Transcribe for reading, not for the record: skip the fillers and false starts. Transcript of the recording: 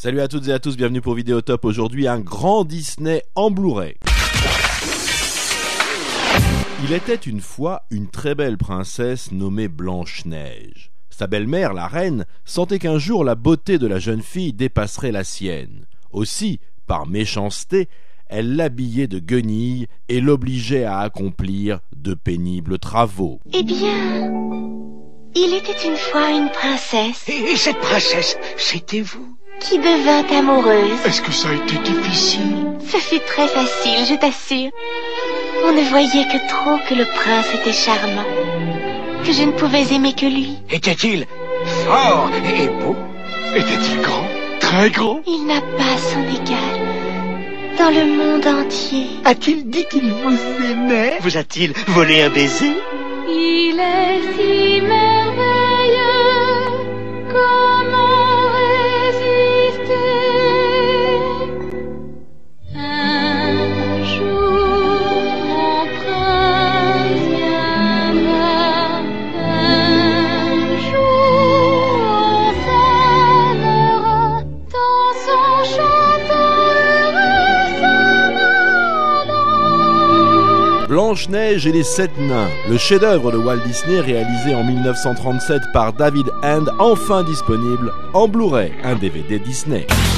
Salut à toutes et à tous, bienvenue pour Vidéotop. Aujourd'hui, un grand Disney en Blu-ray. Il était une fois une très belle princesse nommée Blanche-Neige. Sa belle-mère, la reine, sentait qu'un jour la beauté de la jeune fille dépasserait la sienne. Aussi, par méchanceté, elle l'habillait de guenilles et l'obligeait à accomplir de pénibles travaux. Eh bien, il était une fois une princesse. Et cette princesse, c'était vous? Qui devint amoureuse. Est-ce que ça a été difficile? Ce fut très facile, je t'assure. On ne voyait que trop que le prince était charmant, que je ne pouvais aimer que lui. Était-il fort et beau? Était-il grand? Très grand? Il n'a pas son égal dans le monde entier. A-t-il dit qu'il vous aimait? Vous a-t-il volé un baiser? Il est si merveilleux, comment résister? Un jour mon prince viendra, un jour on s'aimera, dansons, chantons heureux s'en allant. Blanche-Neige et les 7 nains, le chef-d'œuvre de Walt Disney réalisé en 1937 par David Hand, enfin disponible en Blu-ray, un DVD Disney.